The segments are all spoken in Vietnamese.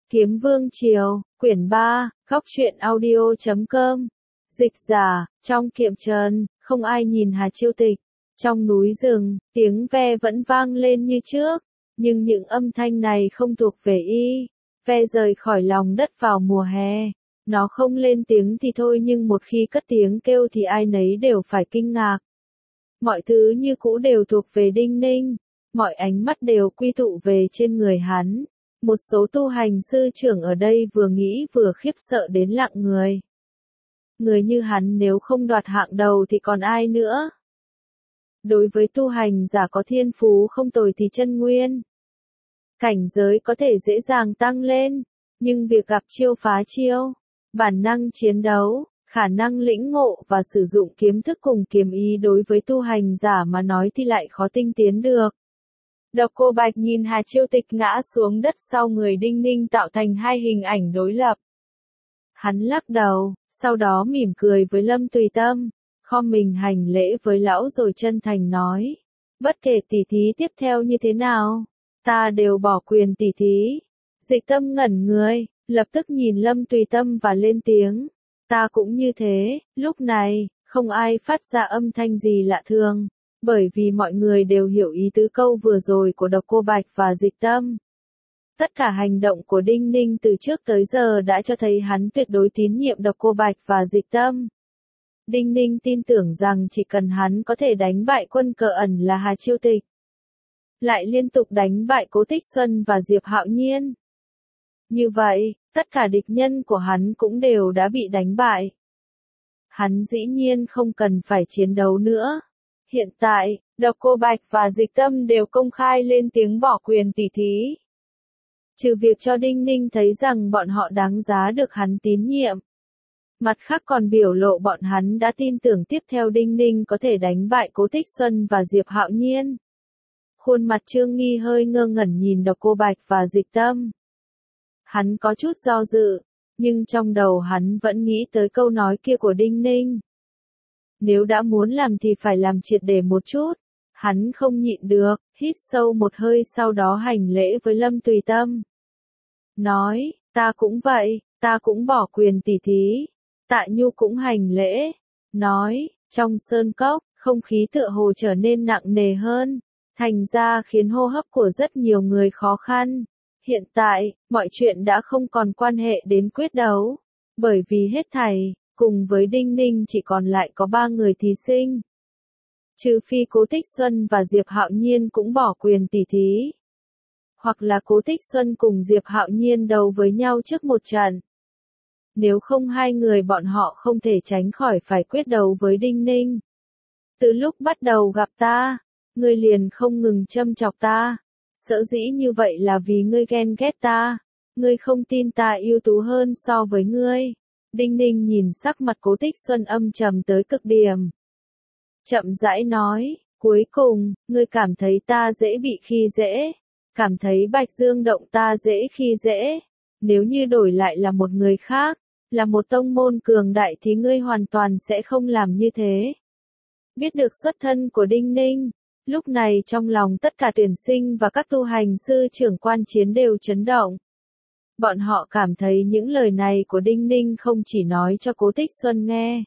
Kiếm Vương Triều, quyển 3, góc truyện audio.com. Dịch giả, trong kiệm trần, không ai nhìn Hà Chiêu Tịch. Trong núi rừng, tiếng ve vẫn vang lên như trước, nhưng những âm thanh này không thuộc về y. Ve rời khỏi lòng đất vào mùa hè. Nó không lên tiếng thì thôi, nhưng một khi cất tiếng kêu thì ai nấy đều phải kinh ngạc. Mọi thứ như cũ đều thuộc về Đinh Ninh. Mọi ánh mắt đều quy tụ về trên người hắn. Một số tu hành sư trưởng ở đây vừa nghĩ vừa khiếp sợ đến lặng người. Người như hắn nếu không đoạt hạng đầu thì còn ai nữa? Đối với tu hành giả có thiên phú không tồi thì chân nguyên, cảnh giới có thể dễ dàng tăng lên, nhưng việc gặp chiêu phá chiêu, bản năng chiến đấu, khả năng lĩnh ngộ và sử dụng kiếm thức cùng kiếm ý đối với tu hành giả mà nói thì lại khó tinh tiến được. Độc Cô Bạch nhìn Hà Chiêu Tịch ngã xuống đất sau người Đinh Ninh tạo thành hai hình ảnh đối lập. Hắn lắc đầu, sau đó mỉm cười với Lâm Tùy Tâm, khom mình hành lễ với lão rồi chân thành nói. Bất kể tỉ thí tiếp theo như thế nào, ta đều bỏ quyền tỉ thí. Dịch Tâm ngẩn người, lập tức nhìn Lâm Tùy Tâm và lên tiếng. Ta cũng như thế, lúc này, không ai phát ra âm thanh gì lạ thường. Bởi vì mọi người đều hiểu ý tứ câu vừa rồi của Độc Cô Bạch và Dịch Tâm. Tất cả hành động của Đinh Ninh từ trước tới giờ đã cho thấy hắn tuyệt đối tín nhiệm Độc Cô Bạch và Dịch Tâm. Đinh Ninh tin tưởng rằng chỉ cần hắn có thể đánh bại Quân Cờ Ẩn là Hà Chiêu Tịch, lại liên tục đánh bại Cố Tích Xuân và Diệp Hạo Nhiên. Như vậy, tất cả địch nhân của hắn cũng đều đã bị đánh bại. Hắn dĩ nhiên không cần phải chiến đấu nữa. Hiện tại, Độc Cô Bạch và Dịch Tâm đều công khai lên tiếng bỏ quyền tỉ thí. Trừ việc cho Đinh Ninh thấy rằng bọn họ đáng giá được hắn tín nhiệm. Mặt khác còn biểu lộ bọn hắn đã tin tưởng tiếp theo Đinh Ninh có thể đánh bại Cố Tích Xuân và Diệp Hạo Nhiên. Khuôn mặt Trương Nghi hơi ngơ ngẩn nhìn Độc Cô Bạch và Dịch Tâm. Hắn có chút do dự, nhưng trong đầu hắn vẫn nghĩ tới câu nói kia của Đinh Ninh. Nếu đã muốn làm thì phải làm triệt để một chút. Hắn không nhịn được, hít sâu một hơi sau đó hành lễ với Lâm Tùy Tâm. Nói, ta cũng vậy, ta cũng bỏ quyền tỉ thí. Tạ Nhu cũng hành lễ. Nói, trong sơn cốc, không khí tựa hồ trở nên nặng nề hơn. Thành ra khiến hô hấp của rất nhiều người khó khăn. Hiện tại, mọi chuyện đã không còn quan hệ đến quyết đấu. Bởi vì hết thảy, cùng với Đinh Ninh chỉ còn lại có 3 người thí sinh. Trừ phi Cố Tích Xuân và Diệp Hạo Nhiên cũng bỏ quyền tỉ thí. Hoặc là Cố Tích Xuân cùng Diệp Hạo Nhiên đấu với nhau trước một trận. Nếu không hai người bọn họ không thể tránh khỏi phải quyết đấu với Đinh Ninh. Từ lúc bắt đầu gặp ta, ngươi liền không ngừng châm chọc ta. Sở dĩ như vậy là vì ngươi ghen ghét ta. Ngươi không tin ta ưu tú hơn so với ngươi. Đinh Ninh nhìn sắc mặt Cố Tích Xuân âm trầm tới cực điểm. Chậm rãi nói, cuối cùng, ngươi cảm thấy ta dễ bị khi dễ. Cảm thấy Bạch Dương Động ta dễ khi dễ. Nếu như đổi lại là một người khác, là một tông môn cường đại thì ngươi hoàn toàn sẽ không làm như thế. Biết được xuất thân của Đinh Ninh, lúc này trong lòng tất cả tuyển sinh và các tu hành sư trưởng quan chiến đều chấn động. Bọn họ cảm thấy những lời này của Đinh Ninh không chỉ nói cho Cố Tích Xuân nghe,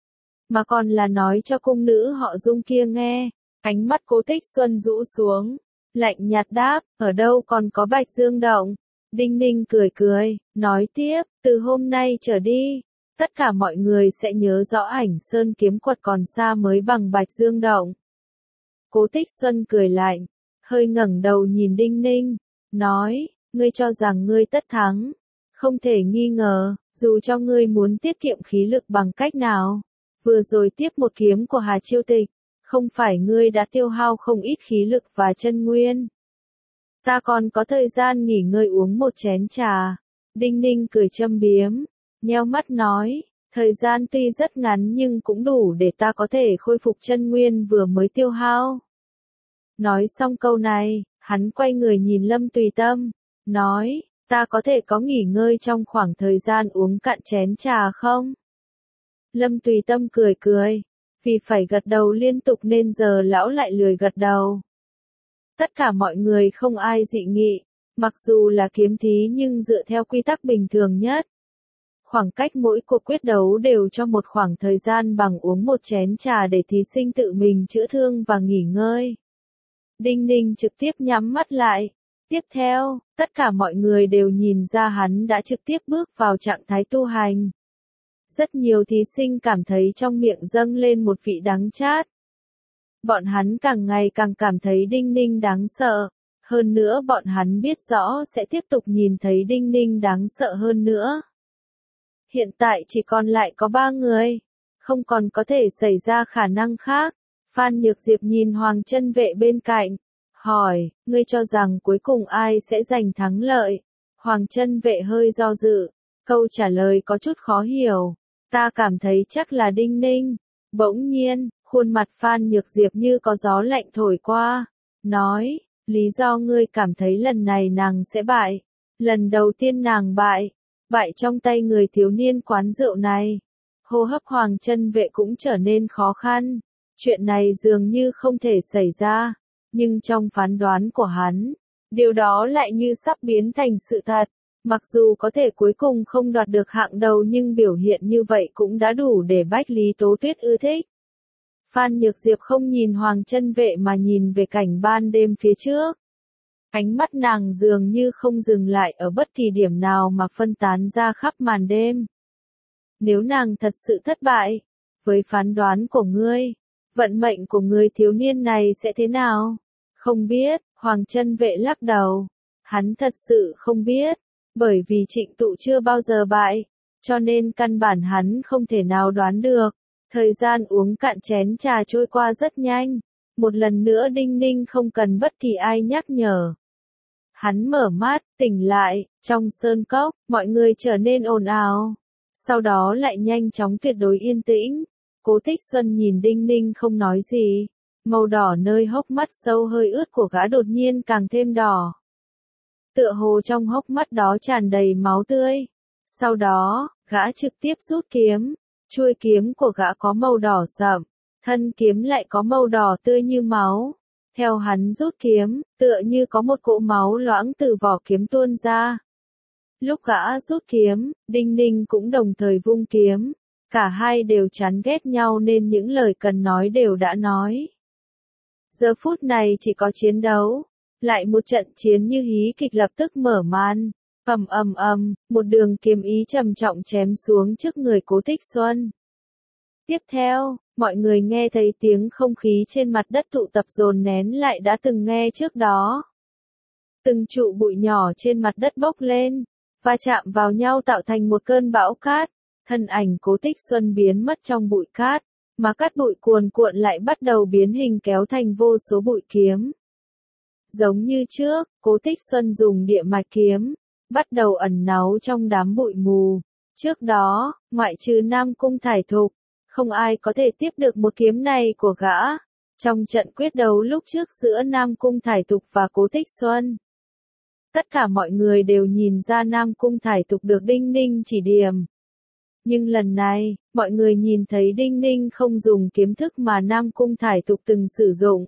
mà còn là nói cho cung nữ họ Dung kia nghe. Ánh mắt Cố Tích Xuân rũ xuống, lạnh nhạt đáp, ở đâu còn có Bạch Dương Động. Đinh Ninh cười cười, nói tiếp, từ hôm nay trở đi, tất cả mọi người sẽ nhớ rõ Ảnh Sơn kiếm quật còn xa mới bằng Bạch Dương Động. Cố Tích Xuân cười lạnh, hơi ngẩng đầu nhìn Đinh Ninh, nói, ngươi cho rằng ngươi tất thắng. Không thể nghi ngờ, dù cho ngươi muốn tiết kiệm khí lực bằng cách nào. Vừa rồi tiếp một kiếm của Hà Chiêu Tịch, không phải ngươi đã tiêu hao không ít khí lực và chân nguyên. Ta còn có thời gian nghỉ ngơi uống một chén trà. Đinh Ninh cười châm biếm, nheo mắt nói, thời gian tuy rất ngắn nhưng cũng đủ để ta có thể khôi phục chân nguyên vừa mới tiêu hao. Nói xong câu này, hắn quay người nhìn Lâm Tùy Tâm, nói, ta có thể có nghỉ ngơi trong khoảng thời gian uống cạn chén trà không? Lâm Tùy Tâm cười cười, vì phải gật đầu liên tục nên giờ lão lại lười gật đầu. Tất cả mọi người không ai dị nghị, Mặc dù là kiếm thí nhưng dựa theo quy tắc bình thường nhất. Khoảng cách mỗi cuộc quyết đấu đều cho một khoảng thời gian bằng uống một chén trà để thí sinh tự mình chữa thương và nghỉ ngơi. Đinh Ninh trực tiếp nhắm mắt lại. Tiếp theo, tất cả mọi người đều nhìn ra hắn đã trực tiếp bước vào trạng thái tu hành. Rất nhiều thí sinh cảm thấy trong miệng dâng lên một vị đắng chát. Bọn hắn càng ngày càng cảm thấy Đinh Ninh đáng sợ. Hơn nữa bọn hắn biết rõ sẽ tiếp tục nhìn thấy Đinh Ninh đáng sợ hơn nữa. Hiện tại chỉ còn lại có 3 người. Không còn có thể xảy ra khả năng khác. Phan Nhược Diệp nhìn Hoàng Chân Vệ bên cạnh. Hỏi, ngươi cho rằng cuối cùng ai sẽ giành thắng lợi? Hoàng Chân Vệ hơi do dự. Câu trả lời có chút khó hiểu. Ta cảm thấy chắc là Đinh Ninh. Bỗng nhiên, khuôn mặt Phan Nhược Diệp như có gió lạnh thổi qua. Nói, lý do ngươi cảm thấy lần này nàng sẽ bại. Lần đầu tiên nàng bại. Bại trong tay người thiếu niên quán rượu này. Hô hấp Hoàng Chân Vệ cũng trở nên khó khăn. Chuyện này dường như không thể xảy ra. Nhưng trong phán đoán của hắn, điều đó lại như sắp biến thành sự thật. Mặc dù có thể cuối cùng không đoạt được hạng đầu nhưng biểu hiện như vậy cũng đã đủ để Bách Lý Tố Tuyết ưa thích. Phan Nhược Diệp không nhìn Hoàng Chân Vệ mà nhìn về cảnh ban đêm phía trước. Ánh mắt nàng dường như không dừng lại ở bất kỳ điểm nào mà phân tán ra khắp màn đêm. Nếu nàng thật sự thất bại, với phán đoán của ngươi, vận mệnh của người thiếu niên này sẽ thế nào? Không biết, Hoàng Chân Vệ lắc đầu. Hắn thật sự không biết, bởi vì Trịnh Tụ chưa bao giờ bại, cho nên căn bản hắn không thể nào đoán được. Thời gian uống cạn chén trà trôi qua rất nhanh. Một lần nữa Đinh Ninh không cần bất kỳ ai nhắc nhở. Hắn mở mắt, tỉnh lại, trong sơn cốc, mọi người trở nên ồn ào. Sau đó lại nhanh chóng tuyệt đối yên tĩnh. Cố Tích Xuân nhìn Đinh Ninh không nói gì. Màu đỏ nơi hốc mắt sâu hơi ướt của gã đột nhiên càng thêm đỏ. Tựa hồ trong hốc mắt đó tràn đầy máu tươi. Sau đó, gã trực tiếp rút kiếm. Chuôi kiếm của gã có màu đỏ sậm. Thân kiếm lại có màu đỏ tươi như máu. Theo hắn rút kiếm, tựa như có một cỗ máu loãng từ vỏ kiếm tuôn ra. Lúc gã rút kiếm, Đinh Ninh cũng đồng thời vung kiếm. Cả hai đều chán ghét nhau nên những lời cần nói đều đã nói. Giờ phút này chỉ có chiến đấu. Lại một trận chiến như hí kịch lập tức mở màn. Một đường kiếm ý trầm trọng chém xuống trước người Cố Tích Xuân. Tiếp theo, mọi người nghe thấy tiếng không khí trên mặt đất tụ tập dồn nén lại đã từng nghe trước đó. Từng trụ bụi nhỏ trên mặt đất bốc lên, va chạm vào nhau tạo thành một cơn bão cát. Thân ảnh Cố Tích Xuân biến mất trong bụi cát, mà cát bụi cuồn cuộn lại bắt đầu biến hình kéo thành vô số bụi kiếm. Giống như trước, Cố Tích Xuân dùng địa mạch kiếm, bắt đầu ẩn náu trong đám bụi mù. Trước đó, ngoại trừ Nam Cung Thải Thục, không ai có thể tiếp được một kiếm này của gã. Trong trận quyết đấu lúc trước giữa Nam Cung Thải Thục và Cố Tích Xuân, tất cả mọi người đều nhìn ra Nam Cung Thải Thục được Đinh Ninh chỉ điểm. Nhưng lần này, mọi người nhìn thấy Đinh Ninh không dùng kiếm thức mà Nam Cung Thải Thục từng sử dụng.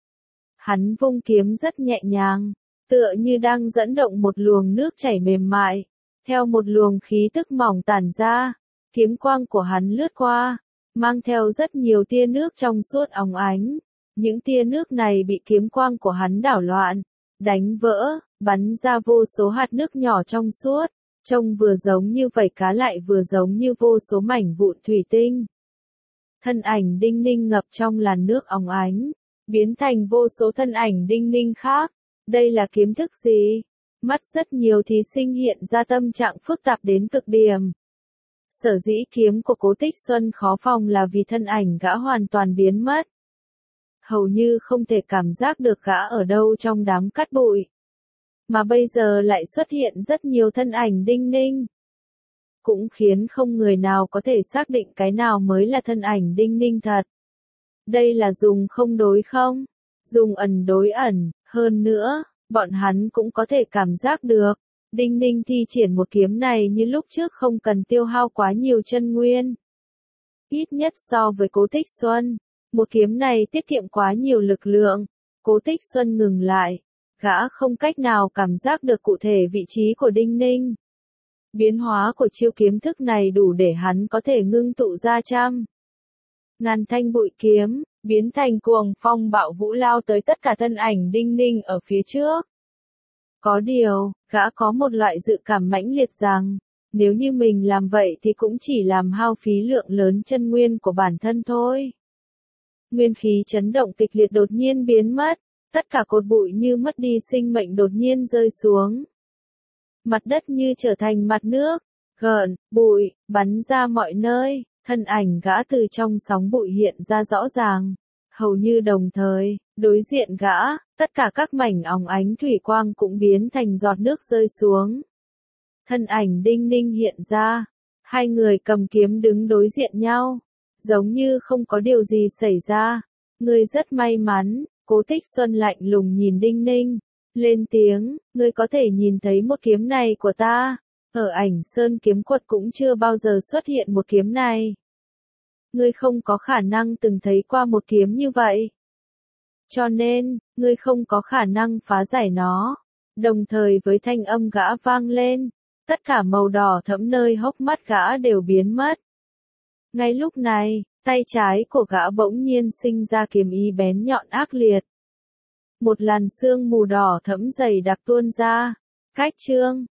Hắn vung kiếm rất nhẹ nhàng, tựa như đang dẫn động một luồng nước chảy mềm mại. Theo một luồng khí tức mỏng tản ra, kiếm quang của hắn lướt qua, mang theo rất nhiều tia nước trong suốt óng ánh. Những tia nước này bị kiếm quang của hắn đảo loạn, đánh vỡ, bắn ra vô số hạt nước nhỏ trong suốt, trông vừa giống như vảy cá lại vừa giống như vô số mảnh vụn thủy tinh. Thân ảnh Đinh Ninh ngập trong làn nước óng ánh, biến thành vô số thân ảnh Đinh Ninh khác. Đây là kiếm thức gì? Mắt rất nhiều thí sinh hiện ra tâm trạng phức tạp đến cực điểm. Sở dĩ kiếm của Cố Tích Xuân khó phòng là vì thân ảnh gã hoàn toàn biến mất. Hầu như không thể cảm giác được gã ở đâu trong đám cát bụi. Mà bây giờ lại xuất hiện rất nhiều thân ảnh Đinh Ninh. Cũng khiến không người nào có thể xác định cái nào mới là thân ảnh Đinh Ninh thật. Đây là dùng không đối không? Dùng ẩn đối ẩn, hơn nữa, bọn hắn cũng có thể cảm giác được. Đinh Ninh thi triển một kiếm này như lúc trước không cần tiêu hao quá nhiều chân nguyên. Ít nhất so với Cố Tích Xuân, một kiếm này tiết kiệm quá nhiều lực lượng. Cố Tích Xuân ngừng lại, Gã không cách nào cảm giác được cụ thể vị trí của Đinh Ninh. Biến hóa của chiêu kiếm thức này đủ để hắn có thể ngưng tụ ra trăm ngàn thanh bụi kiếm, biến thành cuồng phong bạo vũ lao tới tất cả thân ảnh Đinh Ninh ở phía trước. Có điều, gã có một loại dự cảm mãnh liệt rằng, nếu như mình làm vậy thì cũng chỉ làm hao phí lượng lớn chân nguyên của bản thân thôi. Nguyên khí chấn động kịch liệt đột nhiên biến mất, tất cả cột bụi như mất đi sinh mệnh đột nhiên rơi xuống. Mặt đất như trở thành mặt nước, gợn, bụi, bắn ra mọi nơi, thân ảnh gã từ trong sóng bụi hiện ra rõ ràng. Hầu như đồng thời, đối diện gã, tất cả các mảnh óng ánh thủy quang cũng biến thành giọt nước rơi xuống. Thân ảnh Đinh Ninh hiện ra, hai người cầm kiếm đứng đối diện nhau, giống như không có điều gì xảy ra. Ngươi rất may mắn, Cố Tích Xuân lạnh lùng nhìn Đinh Ninh, lên tiếng, ngươi có thể nhìn thấy một kiếm này của ta, ở Ảnh Sơn kiếm quật cũng chưa bao giờ xuất hiện một kiếm này. Ngươi không có khả năng từng thấy qua một kiếm như vậy. Cho nên, ngươi không có khả năng phá giải nó. Đồng thời với thanh âm gã vang lên, tất cả màu đỏ thẫm nơi hốc mắt gã đều biến mất. Ngay lúc này, tay trái của gã bỗng nhiên sinh ra kiếm ý bén nhọn ác liệt. Một làn sương mù đỏ thẫm dày đặc tuôn ra. Cách chương